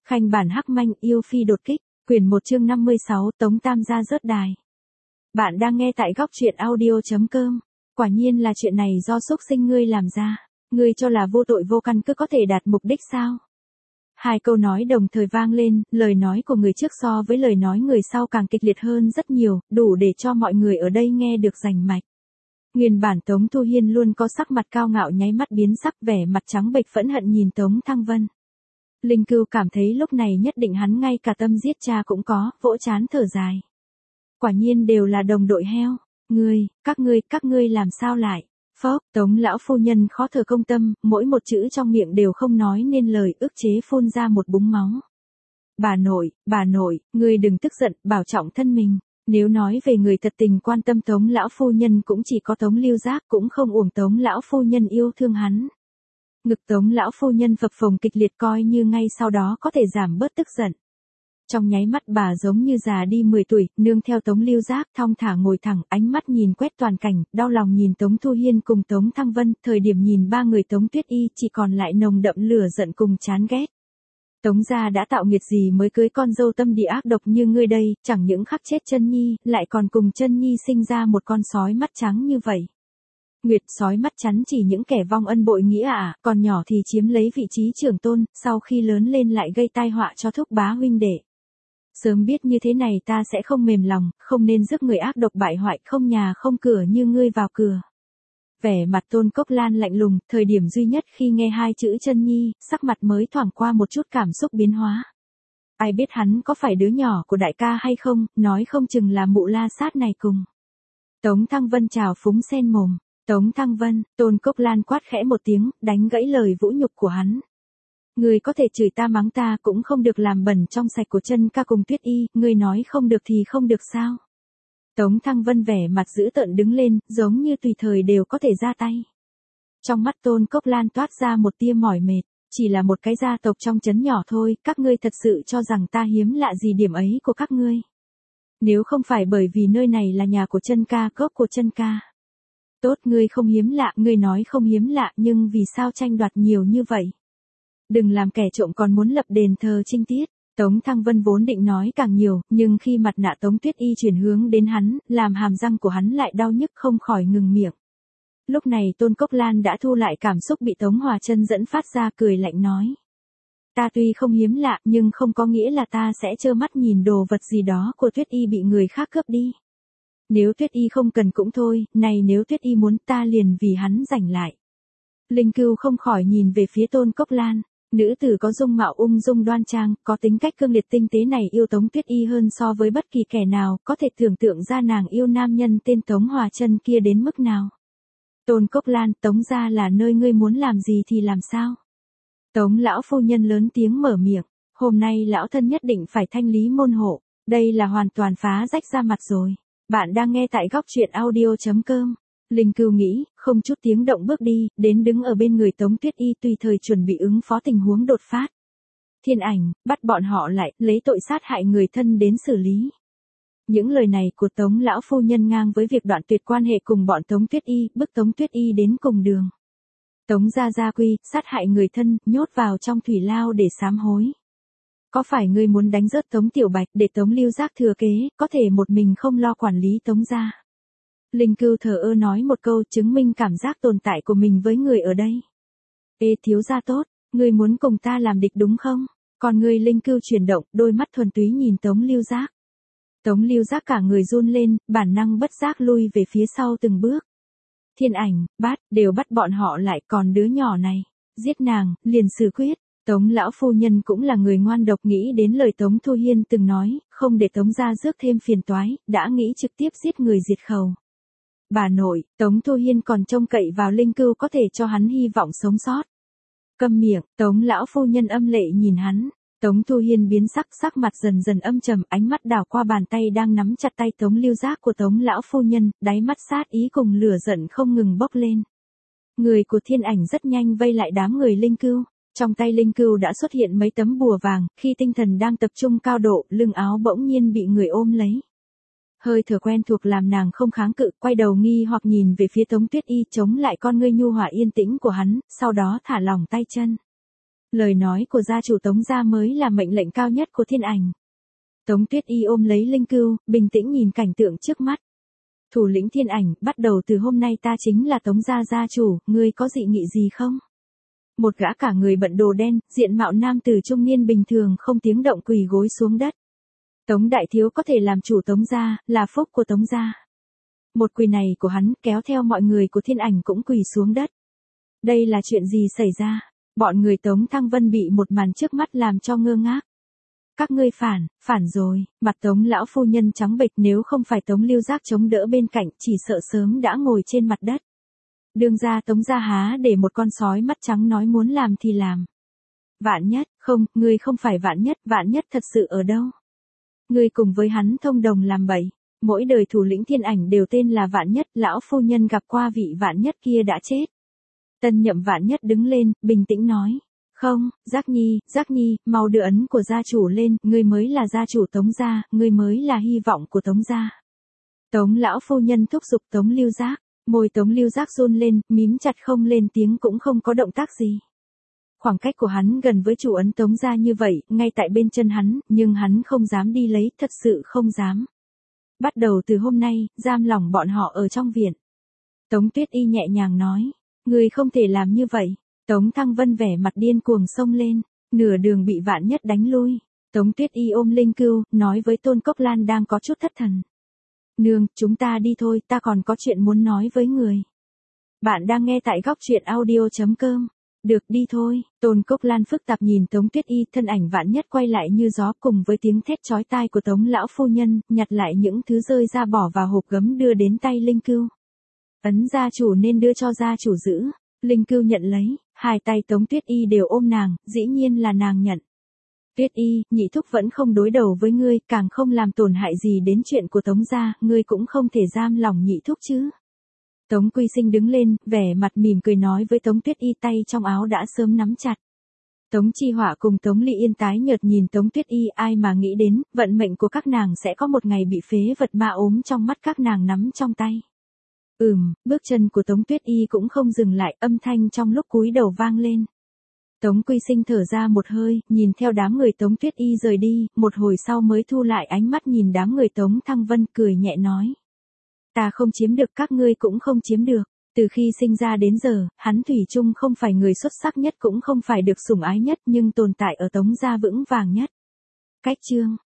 Khanh bản hắc manh yêu phi đột kích, quyển 1 chương 56 Tống Tam gia rớt đài. Bạn đang nghe tại góc truyện audio.com. Quả nhiên là chuyện này do xúc sinh ngươi làm ra. Ngươi cho là vô tội vô căn cứ có thể đạt mục đích sao? Hai câu nói đồng thời vang lên, lời nói của người trước so với lời nói người sau càng kịch liệt hơn rất nhiều, đủ để cho mọi người ở đây nghe được rành mạch. Nguyên bản Tống Thu Hiên luôn có sắc mặt cao ngạo nháy mắt biến sắc, vẻ mặt trắng bệch phẫn hận nhìn Tống Thăng Vân. Linh Cưu cảm thấy lúc này nhất định hắn ngay cả tâm giết cha cũng có, vỗ chán thở dài. Quả nhiên đều là đồng đội heo. Các ngươi làm sao lại? Phốc, Tống lão phu nhân khó thở công tâm, mỗi một chữ trong miệng đều không nói nên lời, ức chế phun ra một búng máu. Bà nội, ngươi đừng tức giận, bảo trọng thân mình. Nếu nói về người thật tình quan tâm Tống lão phu nhân cũng chỉ có Tống Lưu Giác, cũng không uổng Tống lão phu nhân yêu thương hắn. Ngực Tống lão phu nhân phập phồng kịch liệt, coi như ngay sau đó có thể giảm bớt tức giận. Trong nháy mắt bà giống như già đi 10 tuổi, nương theo Tống Lưu Giác thong thả ngồi thẳng, ánh mắt nhìn quét toàn cảnh, đau lòng nhìn Tống Thu Hiên cùng Tống Thăng Vân, thời điểm nhìn ba người Tống Tuyết Y chỉ còn lại nồng đậm lửa giận cùng chán ghét. Tống gia đã tạo nghiệt gì mới cưới con dâu tâm địa ác độc như ngươi đây, chẳng những khắc chết Chân Nhi, lại còn cùng Chân Nhi sinh ra một con sói mắt trắng như vậy. Nguyệt, sói mắt chắn chỉ những kẻ vong ân bội nghĩa à, còn nhỏ thì chiếm lấy vị trí trưởng tôn, sau khi lớn lên lại gây tai họa cho thúc bá huynh đệ. Sớm biết như thế này ta sẽ không mềm lòng, không nên rước người ác độc bại hoại, không nhà không cửa như ngươi vào cửa. Vẻ mặt Tôn Cốc Lan lạnh lùng, thời điểm duy nhất khi nghe hai chữ Chân Nhi, sắc mặt mới thoảng qua một chút cảm xúc biến hóa. Ai biết hắn có phải đứa nhỏ của đại ca hay không, nói không chừng là mụ la sát này cùng. Tống Thăng Vân chào phúng sen mồm. Tống Thăng Vân, Tôn Cốc Lan quát khẽ một tiếng, đánh gãy lời vũ nhục của hắn. Ngươi có thể chửi ta mắng ta cũng không được làm bẩn trong sạch của Chân ca cùng Tuyết Y, ngươi nói không được thì không được sao? Tống Thăng Vân vẻ mặt dữ tợn đứng lên, giống như tùy thời đều có thể ra tay. Trong mắt Tôn Cốc Lan toát ra một tia mỏi mệt, chỉ là một cái gia tộc trong trấn nhỏ thôi, các ngươi thật sự cho rằng ta hiếm lạ gì điểm ấy của các ngươi? Nếu không phải bởi vì nơi này là nhà của Chân ca, gốc của Chân ca. Tốt, ngươi không hiếm lạ, ngươi nói không hiếm lạ, nhưng vì sao tranh đoạt nhiều như vậy? Đừng làm kẻ trộm còn muốn lập đền thờ trinh tiết. Tống Thăng Vân vốn định nói càng nhiều, nhưng khi mặt nạ Tống Tuyết Y chuyển hướng đến hắn, làm hàm răng của hắn lại đau nhức không khỏi ngừng miệng. Lúc này Tôn Cốc Lan đã thu lại cảm xúc bị Tống Hòa Chân dẫn phát ra, cười lạnh nói. Ta tuy không hiếm lạ, nhưng không có nghĩa là ta sẽ trơ mắt nhìn đồ vật gì đó của Tuyết Y bị người khác cướp đi. Nếu Tuyết Y không cần cũng thôi, này nếu Tuyết Y muốn ta liền vì hắn giành lại. Linh Cưu không khỏi nhìn về phía Tôn Cốc Lan. Nữ tử có dung mạo ung dung đoan trang, có tính cách cương liệt tinh tế này yêu Tống Tuyết Y hơn so với bất kỳ kẻ nào, có thể tưởng tượng ra nàng yêu nam nhân tên Tống Hòa Chân kia đến mức nào. Tôn Cốc Lan, Tống gia là nơi ngươi muốn làm gì thì làm sao? Tống lão phu nhân lớn tiếng mở miệng, hôm nay lão thân nhất định phải thanh lý môn hộ, đây là hoàn toàn phá rách ra mặt rồi. Bạn đang nghe tại góc truyện audio.com. Linh Cưu nghĩ, không chút tiếng động bước đi, đến đứng ở bên người Tống Tuyết Y tùy thời chuẩn bị ứng phó tình huống đột phát. Thiên Ảnh, bắt bọn họ lại, lấy tội sát hại người thân đến xử lý. Những lời này của Tống lão phu nhân ngang với việc đoạn tuyệt quan hệ cùng bọn Tống Tuyết Y, bức Tống Tuyết Y đến cùng đường. Tống gia quy, sát hại người thân, nhốt vào trong thủy lao để sám hối. Có phải ngươi muốn đánh rớt Tống Tiểu Bạch để Tống Lưu Giác thừa kế, có thể một mình không lo quản lý Tống gia? Linh Cưu thờ ơ nói một câu, chứng minh cảm giác tồn tại của mình với người ở đây. Ê thiếu gia tốt, ngươi muốn cùng ta làm địch đúng không? Còn ngươi Linh Cưu chuyển động, đôi mắt thuần túy nhìn Tống Lưu Giác. Tống Lưu Giác cả người run lên, bản năng bất giác lui về phía sau từng bước. Thiên Ảnh, đều bắt bọn họ lại, còn đứa nhỏ này, giết nàng, liền xử quyết. Tống lão phu nhân cũng là người ngoan độc, nghĩ đến lời Tống Thu Hiên từng nói, không để Tống gia rước thêm phiền toái, đã nghĩ trực tiếp giết người diệt khẩu. Bà nội, Tống Thu Hiên còn trông cậy vào Linh Cưu có thể cho hắn hy vọng sống sót. Câm miệng, Tống lão phu nhân âm lệ nhìn hắn. Tống Thu Hiên biến sắc mặt dần dần âm trầm, ánh mắt đảo qua bàn tay đang nắm chặt tay Tống Lưu Giác của Tống lão phu nhân, đáy mắt sát ý cùng lửa giận không ngừng bốc lên. Người của Thiên Ảnh rất nhanh vây lại đám người Linh Cưu. Trong tay Linh Cưu đã xuất hiện mấy tấm bùa vàng, khi tinh thần đang tập trung cao độ, lưng áo bỗng nhiên bị người ôm lấy. Hơi thở quen thuộc làm nàng không kháng cự, quay đầu nghi hoặc nhìn về phía Tống Tuyết Y, chống lại con ngươi nhu hòa yên tĩnh của hắn, sau đó thả lỏng tay chân. Lời nói của gia chủ Tống gia mới là mệnh lệnh cao nhất của thiên ảnh. Tống Tuyết Y ôm lấy linh cưu, bình tĩnh nhìn cảnh tượng trước mắt. Thủ lĩnh thiên ảnh, bắt đầu từ hôm nay ta chính là Tống gia gia chủ, ngươi có dị nghị gì không? Một gã cả người bận đồ đen, diện mạo nam tử trung niên bình thường không tiếng động quỳ gối xuống đất. Tống đại thiếu có thể làm chủ Tống gia, là phúc của Tống gia. Một quỳ này của hắn kéo theo mọi người của thiên ảnh cũng quỳ xuống đất. Đây là chuyện gì xảy ra? Bọn người Tống Thăng Vân bị một màn trước mắt làm cho ngơ ngác. Các ngươi phản rồi, mặt Tống lão phu nhân trắng bệch, nếu không phải Tống Lưu Giác chống đỡ bên cạnh chỉ sợ sớm đã ngồi trên mặt đất. Đương ra Tống gia há để một con sói mắt trắng nói muốn làm thì làm. Vạn Nhất, không, ngươi không phải Vạn Nhất thật sự ở đâu? Ngươi cùng với hắn thông đồng làm bậy, mỗi đời thủ lĩnh thiên ảnh đều tên là Vạn Nhất, lão phu nhân gặp qua vị Vạn Nhất kia đã chết. Tân nhậm Vạn Nhất đứng lên, bình tĩnh nói. Không, Giác Nhi, mau đưa ấn của gia chủ lên, ngươi mới là gia chủ Tống gia, ngươi mới là hy vọng của Tống gia. Tống lão phu nhân thúc giục Tống Lưu Giác, môi Tống Lưu Giác run lên, mím chặt không lên tiếng cũng không có động tác gì. Khoảng cách của hắn gần với chủ ấn Tống gia như vậy, ngay tại bên chân hắn, nhưng hắn không dám đi lấy, thật sự không dám. Bắt đầu từ hôm nay, giam lỏng bọn họ ở trong viện. Tống Tuyết Y nhẹ nhàng nói, ngươi không thể làm như vậy. Tống Thăng Vân vẻ mặt điên cuồng xông lên, nửa đường bị Vạn Nhất đánh lui. Tống Tuyết Y ôm linh cưu, nói với Tôn Cốc Lan đang có chút thất thần. Nương, chúng ta đi thôi, ta còn có chuyện muốn nói với người. Bạn đang nghe tại góc truyện audio.com. Được, đi thôi. Tôn Cốc Lan phức tạp nhìn Tống Tuyết Y, thân ảnh Vạn Nhất quay lại như gió cùng với tiếng thét chói tai của Tống lão phu nhân, nhặt lại những thứ rơi ra bỏ vào hộp gấm đưa đến tay linh cưu. Ấn gia chủ nên đưa cho gia chủ giữ. Linh cưu nhận lấy, hai tay Tống Tuyết Y đều ôm nàng, dĩ nhiên là nàng nhận. Tuyết Y, nhị thúc vẫn không đối đầu với ngươi, càng không làm tổn hại gì đến chuyện của Tống gia, ngươi cũng không thể giam lòng nhị thúc chứ. Tống Quy Sinh đứng lên, vẻ mặt mỉm cười nói với Tống Tuyết Y, tay trong áo đã sớm nắm chặt. Tống Chi Họa cùng Tống Ly Yên tái nhợt nhìn Tống Tuyết Y, ai mà nghĩ đến, vận mệnh của các nàng sẽ có một ngày bị phế vật ma ốm trong mắt các nàng nắm trong tay. Bước chân của Tống Tuyết Y cũng không dừng lại, âm thanh trong lúc cúi đầu vang lên. Tống Quy Sinh thở ra một hơi, nhìn theo đám người Tống Tuyết Y rời đi, một hồi sau mới thu lại ánh mắt nhìn đám người Tống Thăng Vân, cười nhẹ nói. Ta không chiếm được, các ngươi cũng không chiếm được. Từ khi sinh ra đến giờ, hắn thủy chung không phải người xuất sắc nhất, cũng không phải được sủng ái nhất, nhưng tồn tại ở Tống gia vững vàng nhất. Cách chương